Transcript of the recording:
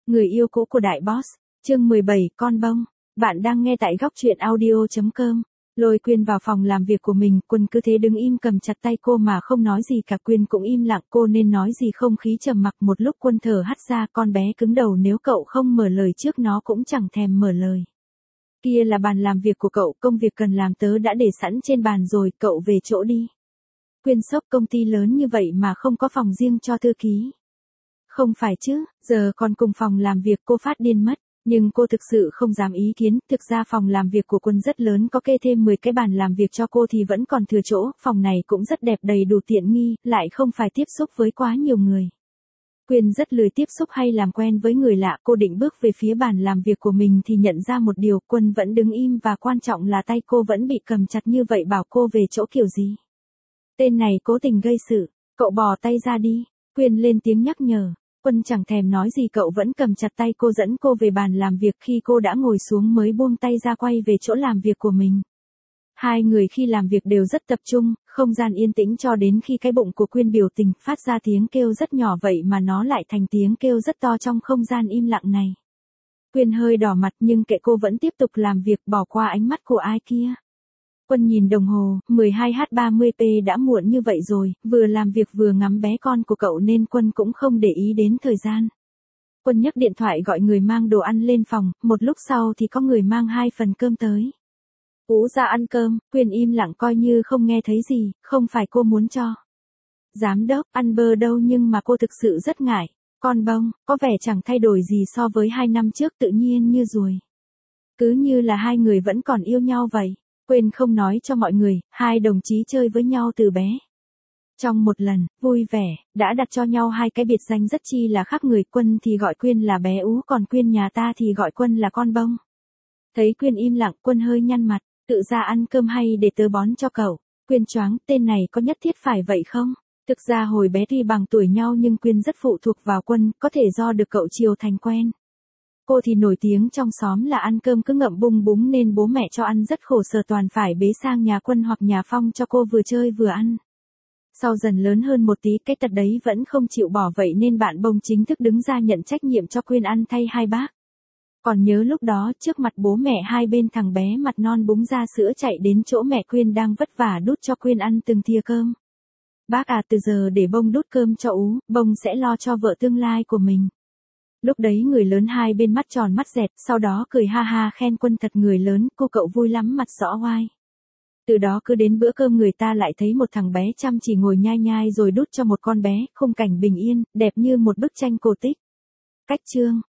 Người yêu cũ của đại boss, chương 17, con bông. Bạn đang nghe tại góc truyện audio.com. Lôi Quyên vào phòng làm việc của mình, Quân cứ thế đứng im cầm chặt tay cô mà không nói gì cả. Quyên cũng im lặng, cô nên nói gì không khí trầm mặc. Một lúc Quân thở hắt ra, con bé cứng đầu, nếu cậu không mở lời trước nó cũng chẳng thèm mở lời. Kia là bàn làm việc của cậu, công việc cần làm tớ đã để sẵn trên bàn rồi, cậu về chỗ đi. Quyên sốc, công ty lớn như vậy mà không có phòng riêng cho thư ký. Không phải chứ, giờ còn cùng phòng làm việc, cô phát điên mất. Nhưng cô thực sự không dám ý kiến, thực ra phòng làm việc của Quân rất lớn, có kê thêm 10 cái bàn làm việc cho cô thì vẫn còn thừa chỗ, phòng này cũng rất đẹp, đầy đủ tiện nghi, lại không phải tiếp xúc với quá nhiều người. Quyên rất lười tiếp xúc hay làm quen với người lạ, cô định bước về phía bàn làm việc của mình thì nhận ra một điều, Quân vẫn đứng im và quan trọng là tay cô vẫn bị cầm chặt như vậy, bảo cô về chỗ kiểu gì. Tên này cố tình gây sự, cậu bỏ tay ra đi, Quyên lên tiếng nhắc nhở. Quân chẳng thèm nói gì, cậu vẫn cầm chặt tay cô dẫn cô về bàn làm việc, khi cô đã ngồi xuống mới buông tay ra quay về chỗ làm việc của mình. Hai người khi làm việc đều rất tập trung, không gian yên tĩnh cho đến khi cái bụng của Quyên biểu tình phát ra tiếng kêu rất nhỏ, vậy mà nó lại thành tiếng kêu rất to trong không gian im lặng này. Quyên hơi đỏ mặt nhưng kệ, cô vẫn tiếp tục làm việc, bỏ qua ánh mắt của ai kia. Quân nhìn đồng hồ, 12h30p đã muộn như vậy rồi, vừa làm việc vừa ngắm bé con của cậu nên Quân cũng không để ý đến thời gian. Quân nhấc điện thoại gọi người mang đồ ăn lên phòng, một lúc sau thì có người mang 2 phần cơm tới. Ú ra ăn cơm, Quyên im lặng coi như không nghe thấy gì, không phải cô muốn cho giám đốc ăn bơ đâu, nhưng mà cô thực sự rất ngại. Con bông, có vẻ chẳng thay đổi gì so với 2 năm trước, tự nhiên như ruồi. Cứ như là hai người vẫn còn yêu nhau vậy. Quên không nói cho mọi người, hai đồng chí chơi với nhau từ bé. Trong một lần, vui vẻ, đã đặt cho nhau 2 cái biệt danh rất chi là khác người, Quân thì gọi Quyên là bé Ú, còn Quyên nhà ta thì gọi Quân là con bông. Thấy Quyên im lặng, Quân hơi nhăn mặt, tự ra ăn cơm hay để tớ bón cho cậu. Quyên choáng, tên này có nhất thiết phải vậy không? Thực ra hồi bé tuy bằng tuổi nhau nhưng Quyên rất phụ thuộc vào Quân, có thể do được cậu chiều thành quen. Cô thì nổi tiếng trong xóm là ăn cơm cứ ngậm bung búng nên bố mẹ cho ăn rất khổ sở, toàn phải bế sang nhà Quân hoặc nhà Phong cho cô vừa chơi vừa ăn. Sau dần lớn hơn một tí, cái tật đấy vẫn không chịu bỏ, vậy nên bạn bông chính thức đứng ra nhận trách nhiệm cho Quyên ăn thay hai bác. Còn nhớ lúc đó trước mặt bố mẹ hai bên, thằng bé mặt non búng ra sữa chạy đến chỗ mẹ Quyên đang vất vả đút cho Quyên ăn từng thìa cơm. Bác à, từ giờ để bông đút cơm cho Ú, bông sẽ lo cho vợ tương lai của mình. Lúc đấy người lớn hai bên mắt tròn mắt dẹt, sau đó cười ha ha khen Quân thật người lớn, cô cậu vui lắm, mặt rõ oai. Từ đó cứ đến bữa cơm người ta lại thấy một thằng bé chăm chỉ ngồi nhai nhai rồi đút cho một con bé, khung cảnh bình yên, đẹp như một bức tranh cổ tích. Cách chương,